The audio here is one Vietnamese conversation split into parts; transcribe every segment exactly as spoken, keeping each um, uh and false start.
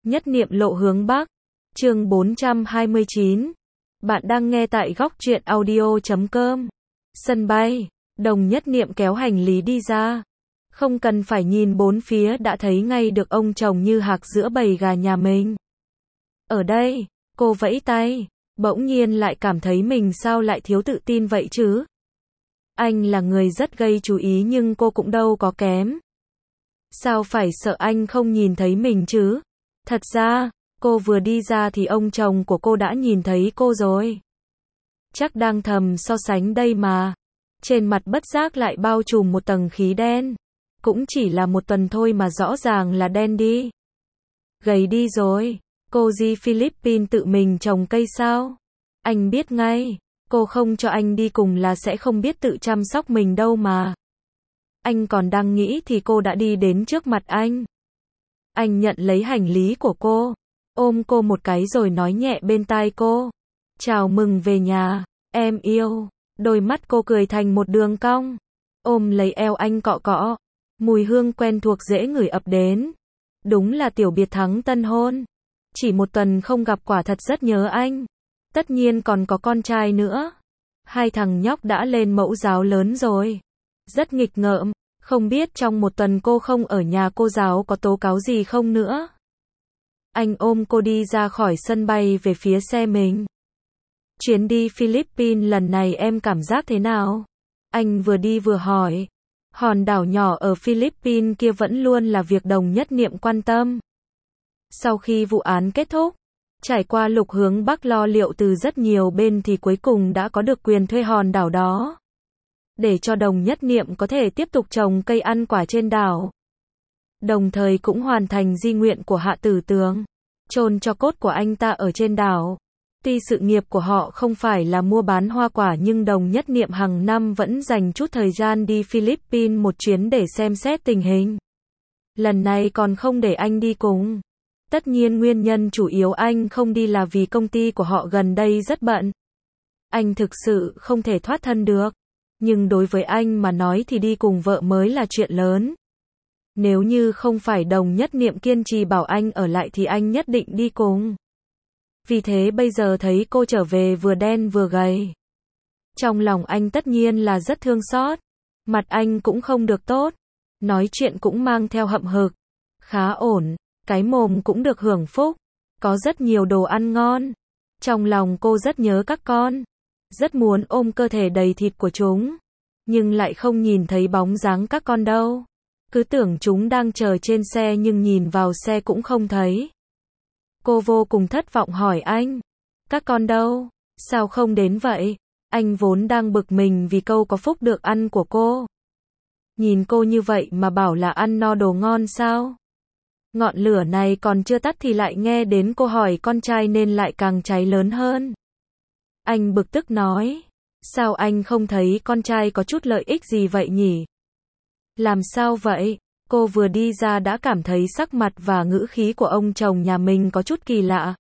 Nhất niệm lộ hướng Bắc. Chương bốn trăm hai mươi chín. Bạn đang nghe tại góc truyện audio chấm com. Sân bay, Đồng Nhất Niệm kéo hành lý đi ra. Không cần phải nhìn bốn phía đã thấy ngay được ông chồng như hạc giữa bầy gà nhà mình. Ở đây, cô vẫy tay, bỗng nhiên lại cảm thấy mình sao lại thiếu tự tin vậy chứ? Anh là người rất gây chú ý nhưng cô cũng đâu có kém. Sao phải sợ anh không nhìn thấy mình chứ? Thật ra, cô vừa đi ra thì ông chồng của cô đã nhìn thấy cô rồi. Chắc đang thầm so sánh đây mà. Trên mặt bất giác lại bao trùm một tầng khí đen. Cũng chỉ là một tuần thôi mà rõ ràng là đen đi. Gầy đi rồi. Cô di Philippines tự mình trồng cây sao? Anh biết ngay. Cô không cho anh đi cùng là sẽ không biết tự chăm sóc mình đâu mà. Anh còn đang nghĩ thì cô đã đi đến trước mặt anh. Anh nhận lấy hành lý của cô, ôm cô một cái rồi nói nhẹ bên tai cô. Chào mừng về nhà, em yêu. Đôi mắt cô cười thành một đường cong. Ôm lấy eo anh cọ cọ. Mùi hương quen thuộc dễ ngửi ập đến. Đúng là tiểu biệt thắng tân hôn. Chỉ một tuần không gặp quả thật rất nhớ anh. Tất nhiên còn có con trai nữa. Hai thằng nhóc đã lên mẫu giáo lớn rồi. Rất nghịch ngợm. Không biết trong một tuần cô không ở nhà cô giáo có tố cáo gì không nữa. Anh ôm cô đi ra khỏi sân bay về phía xe mình. Chuyến đi Philippines lần này em cảm giác thế nào? Anh vừa đi vừa hỏi. Hòn đảo nhỏ ở Philippines kia vẫn luôn là việc Đồng Nhất Niệm quan tâm. Sau khi vụ án kết thúc, trải qua lục hướng Bắc lo liệu từ rất nhiều bên thì cuối cùng đã có được quyền thuê hòn đảo đó. Để cho Đồng Nhất Niệm có thể tiếp tục trồng cây ăn quả trên đảo. Đồng thời cũng hoàn thành di nguyện của Hạ Tử Tường, chôn cho cốt của anh ta ở trên đảo. Tuy sự nghiệp của họ không phải là mua bán hoa quả nhưng Đồng Nhất Niệm hàng năm vẫn dành chút thời gian đi Philippines một chuyến để xem xét tình hình. Lần này còn không để anh đi cùng. Tất nhiên nguyên nhân chủ yếu anh không đi là vì công ty của họ gần đây rất bận. Anh thực sự không thể thoát thân được. Nhưng đối với anh mà nói thì đi cùng vợ mới là chuyện lớn. Nếu như không phải Đồng Nhất Niệm kiên trì bảo anh ở lại thì anh nhất định đi cùng. Vì thế bây giờ thấy cô trở về vừa đen vừa gầy. Trong lòng anh tất nhiên là rất thương xót. Mặt anh cũng không được tốt. Nói chuyện cũng mang theo hậm hực. Khá ổn. Cái mồm cũng được hưởng phúc. Có rất nhiều đồ ăn ngon. Trong lòng cô rất nhớ các con. Rất muốn ôm cơ thể đầy thịt của chúng. Nhưng lại không nhìn thấy bóng dáng các con đâu. Cứ tưởng chúng đang chờ trên xe nhưng nhìn vào xe cũng không thấy. Cô vô cùng thất vọng hỏi anh. Các con đâu? Sao không đến vậy? Anh vốn đang bực mình vì câu có phúc được ăn của cô. Nhìn cô như vậy mà bảo là ăn no đồ ngon sao? Ngọn lửa này còn chưa tắt thì lại nghe đến cô hỏi con trai nên lại càng cháy lớn hơn. Anh bực tức nói. Sao anh không thấy con trai có chút lợi ích gì vậy nhỉ? Làm sao vậy? Cô vừa đi ra đã cảm thấy sắc mặt và ngữ khí của ông chồng nhà mình có chút kỳ lạ.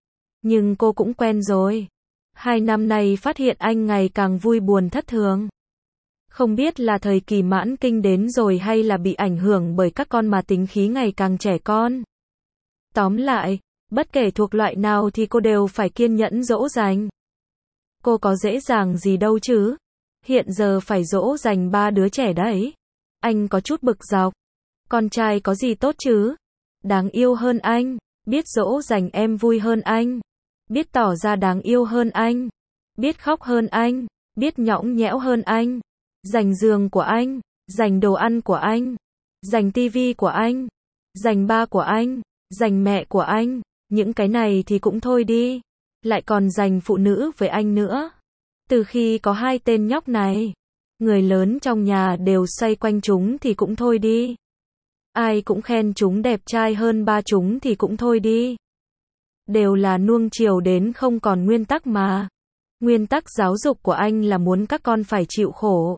Nhưng cô cũng quen rồi. Hai năm nay phát hiện anh ngày càng vui buồn thất thường. Không biết là thời kỳ mãn kinh đến rồi hay là bị ảnh hưởng bởi các con mà tính khí ngày càng trẻ con. Tóm lại, bất kể thuộc loại nào thì cô đều phải kiên nhẫn dỗ dành. Cô có dễ dàng gì đâu chứ. Hiện giờ phải dỗ dành ba đứa trẻ đấy. Anh có chút bực dọc. Con trai có gì tốt chứ? Đáng yêu hơn anh. Biết dỗ dành em vui hơn anh. Biết tỏ ra đáng yêu hơn anh. Biết khóc hơn anh. Biết nhõng nhẽo hơn anh. Dành giường của anh. Dành đồ ăn của anh. Dành tivi của anh. Dành ba của anh. Dành mẹ của anh. Những cái này thì cũng thôi đi. Lại còn dành phụ nữ với anh nữa. Từ khi có hai tên nhóc này, người lớn trong nhà đều xoay quanh chúng thì cũng thôi đi. Ai cũng khen chúng đẹp trai hơn ba chúng thì cũng thôi đi. Đều là nuông chiều đến không còn nguyên tắc mà. Nguyên tắc giáo dục của anh là muốn các con phải chịu khổ.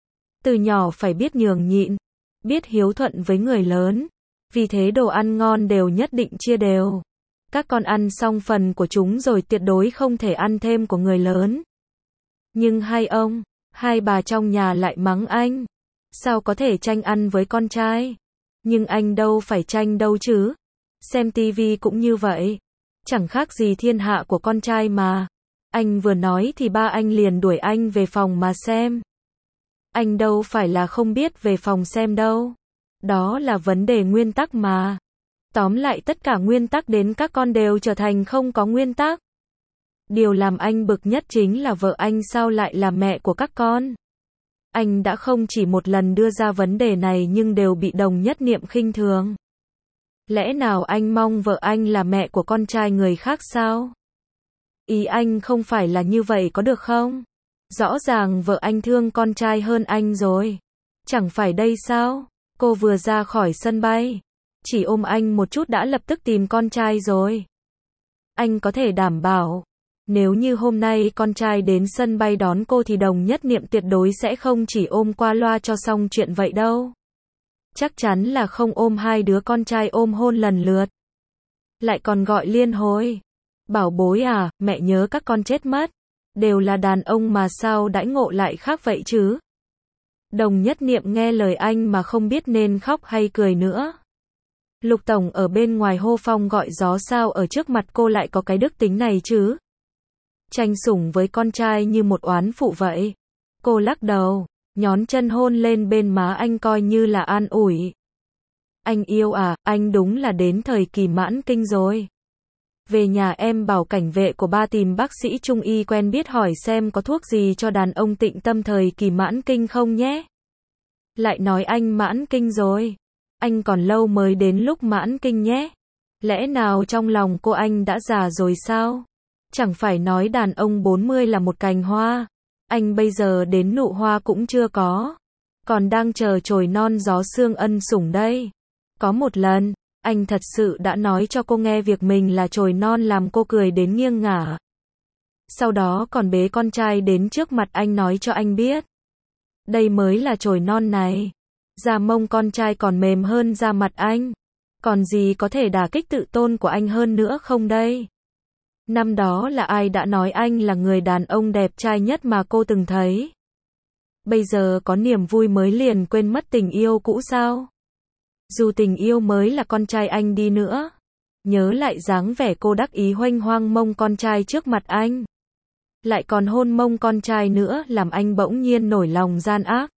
Từ nhỏ phải biết nhường nhịn, biết hiếu thuận với người lớn. Vì thế đồ ăn ngon đều nhất định chia đều. Các con ăn xong phần của chúng rồi tuyệt đối không thể ăn thêm của người lớn. Nhưng hai ông, hai bà trong nhà lại mắng anh. Sao có thể tranh ăn với con trai? Nhưng anh đâu phải tranh đâu chứ. Xem tivi cũng như vậy. Chẳng khác gì thiên hạ của con trai mà. Anh vừa nói thì ba anh liền đuổi anh về phòng mà xem. Anh đâu phải là không biết về phòng xem đâu. Đó là vấn đề nguyên tắc mà. Tóm lại tất cả nguyên tắc đến các con đều trở thành không có nguyên tắc. Điều làm anh bực nhất chính là vợ anh sao lại là mẹ của các con. Anh đã không chỉ một lần đưa ra vấn đề này nhưng đều bị Đồng Nhất Niệm khinh thường. Lẽ nào anh mong vợ anh là mẹ của con trai người khác sao? Ý anh không phải là như vậy có được không? Rõ ràng vợ anh thương con trai hơn anh rồi. Chẳng phải đây sao? Cô vừa ra khỏi sân bay, chỉ ôm anh một chút đã lập tức tìm con trai rồi. Anh có thể đảm bảo, nếu như hôm nay con trai đến sân bay đón cô thì Đồng Nhất Niệm tuyệt đối sẽ không chỉ ôm qua loa cho xong chuyện vậy đâu. Chắc chắn là không ôm hai đứa con trai ôm hôn lần lượt. Lại còn gọi liên hồi. Bảo bối à, mẹ nhớ các con chết mất. Đều là đàn ông mà sao đãi ngộ lại khác vậy chứ? Đồng Nhất Niệm nghe lời anh mà không biết nên khóc hay cười nữa. Lục Tổng ở bên ngoài hô phong gọi gió sao ở trước mặt cô lại có cái đức tính này chứ? Tranh sủng với con trai như một oán phụ vậy. Cô lắc đầu, nhón chân hôn lên bên má anh coi như là an ủi. Anh yêu à, anh đúng là đến thời kỳ mãn kinh rồi. Về nhà em bảo cảnh vệ của ba tìm bác sĩ trung y quen biết hỏi xem có thuốc gì cho đàn ông tịnh tâm thời kỳ mãn kinh không nhé. Lại nói anh mãn kinh rồi. Anh còn lâu mới đến lúc mãn kinh nhé. Lẽ nào trong lòng cô anh đã già rồi sao? Chẳng phải nói đàn ông bốn mươi là một cành hoa. Anh bây giờ đến nụ hoa cũng chưa có. Còn đang chờ chồi non gió sương ân sủng đây. Có một lần, anh thật sự đã nói cho cô nghe việc mình là chồi non làm cô cười đến nghiêng ngả. Sau đó còn bế con trai đến trước mặt anh nói cho anh biết. Đây mới là chồi non này. Da mông con trai còn mềm hơn da mặt anh. Còn gì có thể đả kích tự tôn của anh hơn nữa không đây? Năm đó là ai đã nói anh là người đàn ông đẹp trai nhất mà cô từng thấy? Bây giờ có niềm vui mới liền quên mất tình yêu cũ sao? Dù tình yêu mới là con trai anh đi nữa. Nhớ lại dáng vẻ cô đắc ý hoanh hoang mông con trai trước mặt anh. Lại còn hôn mông con trai nữa làm anh bỗng nhiên nổi lòng gian ác.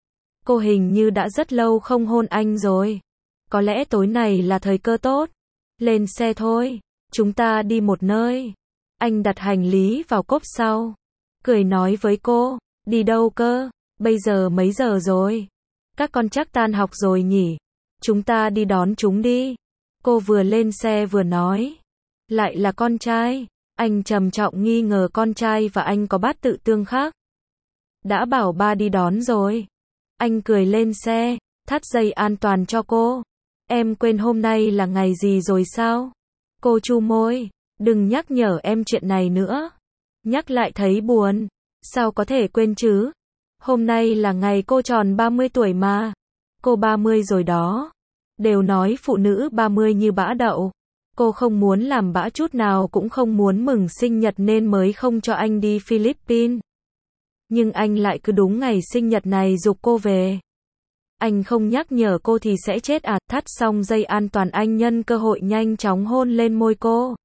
Cô hình như đã rất lâu không hôn anh rồi. Có lẽ tối này là thời cơ tốt. Lên xe thôi. Chúng ta đi một nơi. Anh đặt hành lý vào cốp sau. Cười nói với cô. Đi đâu cơ? Bây giờ mấy giờ rồi? Các con chắc tan học rồi nhỉ? Chúng ta đi đón chúng đi. Cô vừa lên xe vừa nói. Lại là con trai. Anh trầm trọng nghi ngờ con trai và anh có bát tự tương khác. Đã bảo ba đi đón rồi. Anh cười lên xe, thắt dây an toàn cho cô. Em quên hôm nay là ngày gì rồi sao? Cô chu môi. Đừng nhắc nhở em chuyện này nữa. Nhắc lại thấy buồn. Sao có thể quên chứ? Hôm nay là ngày cô tròn ba mươi tuổi mà. Cô ba mươi rồi đó. Đều nói phụ nữ ba mươi như bã đậu. Cô không muốn làm bã chút nào cũng không muốn mừng sinh nhật nên mới không cho anh đi Philippines. Nhưng anh lại cứ đúng ngày sinh nhật này giục cô về. Anh không nhắc nhở cô thì sẽ chết à? Thắt xong dây an toàn anh nhân cơ hội nhanh chóng hôn lên môi cô.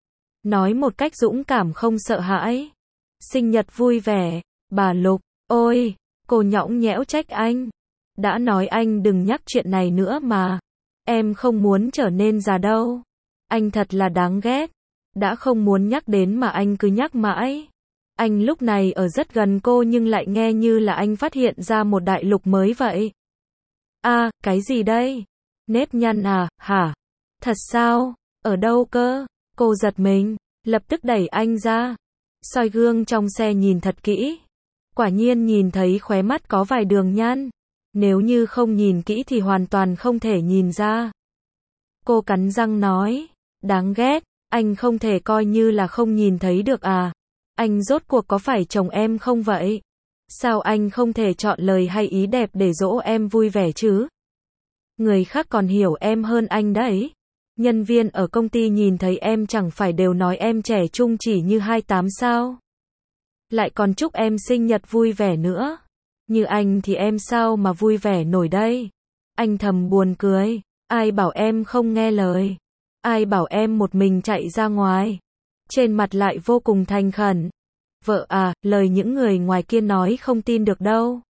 Nói một cách dũng cảm không sợ hãi. Sinh nhật vui vẻ, bà Lục. Ôi, cô nhõng nhẽo trách anh. Đã nói anh đừng nhắc chuyện này nữa mà. Em không muốn trở nên già đâu. Anh thật là đáng ghét. Đã không muốn nhắc đến mà anh cứ nhắc mãi. Anh lúc này ở rất gần cô nhưng lại nghe như là anh phát hiện ra một đại lục mới vậy. À, cái gì đây? Nếp nhăn à, hả? Thật sao? Ở đâu cơ? Cô giật mình, lập tức đẩy anh ra. Soi gương trong xe nhìn thật kỹ. Quả nhiên nhìn thấy khóe mắt có vài đường nhăn. Nếu như không nhìn kỹ thì hoàn toàn không thể nhìn ra. Cô cắn răng nói. Đáng ghét, anh không thể coi như là không nhìn thấy được à? Anh rốt cuộc có phải chồng em không vậy? Sao anh không thể chọn lời hay ý đẹp để dỗ em vui vẻ chứ? Người khác còn hiểu em hơn anh đấy. Nhân viên ở công ty nhìn thấy em chẳng phải đều nói em trẻ trung chỉ như hai mươi tám sao? Lại còn chúc em sinh nhật vui vẻ nữa. Như anh thì em sao mà vui vẻ nổi đây? Anh thầm buồn cười. Ai bảo em không nghe lời? Ai bảo em một mình chạy ra ngoài? Trên mặt lại vô cùng thành khẩn. Vợ à, lời những người ngoài kia nói không tin được đâu.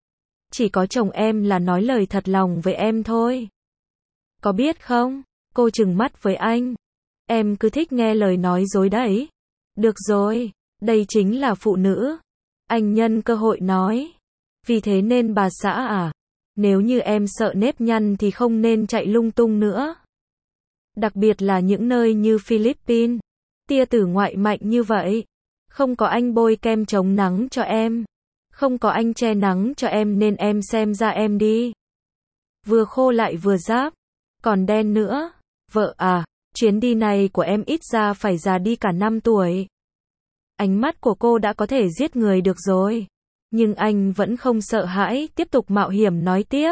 Chỉ có chồng em là nói lời thật lòng với em thôi. Có biết không? Cô trừng mắt với anh. Em cứ thích nghe lời nói dối đấy. Được rồi, đây chính là phụ nữ. Anh nhân cơ hội nói. Vì thế nên bà xã à, nếu như em sợ nếp nhăn thì không nên chạy lung tung nữa. Đặc biệt là những nơi như Philippines. Tia tử ngoại mạnh như vậy. Không có anh bôi kem chống nắng cho em. Không có anh che nắng cho em nên em xem ra em đi. Vừa khô lại vừa ráp. Còn đen nữa. Vợ à, chuyến đi này của em ít ra phải già đi cả năm tuổi. Ánh mắt của cô đã có thể giết người được rồi. Nhưng anh vẫn không sợ hãi, tiếp tục mạo hiểm nói tiếp.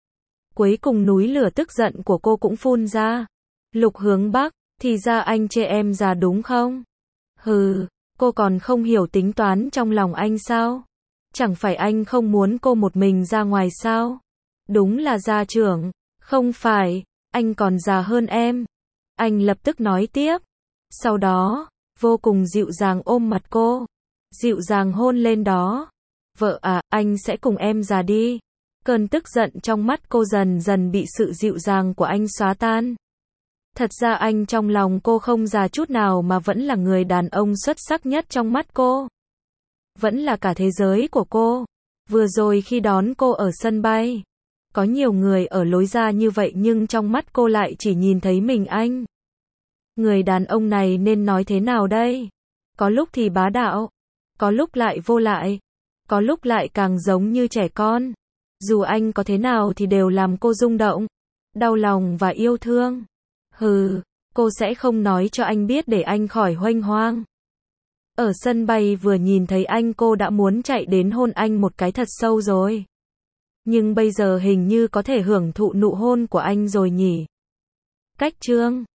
Cuối cùng núi lửa tức giận của cô cũng phun ra. Lục Hướng Bắc, thì ra anh chê em già đúng không? Hừ, cô còn không hiểu tính toán trong lòng anh sao? Chẳng phải anh không muốn cô một mình ra ngoài sao? Đúng là gia trưởng. Không phải, anh còn già hơn em. Anh lập tức nói tiếp. Sau đó, vô cùng dịu dàng ôm mặt cô. Dịu dàng hôn lên đó. Vợ à, anh sẽ cùng em già đi. Cơn tức giận trong mắt cô dần dần bị sự dịu dàng của anh xóa tan. Thật ra anh trong lòng cô không già chút nào mà vẫn là người đàn ông xuất sắc nhất trong mắt cô. Vẫn là cả thế giới của cô. Vừa rồi khi đón cô ở sân bay, có nhiều người ở lối ra như vậy nhưng trong mắt cô lại chỉ nhìn thấy mình anh. Người đàn ông này nên nói thế nào đây? Có lúc thì bá đạo, có lúc lại vô lại, có lúc lại càng giống như trẻ con. Dù anh có thế nào thì đều làm cô rung động, đau lòng và yêu thương. Hừ, cô sẽ không nói cho anh biết để anh khỏi huênh hoang. Ở sân bay vừa nhìn thấy anh cô đã muốn chạy đến hôn anh một cái thật sâu rồi. Nhưng bây giờ hình như có thể hưởng thụ nụ hôn của anh rồi nhỉ. Cách chương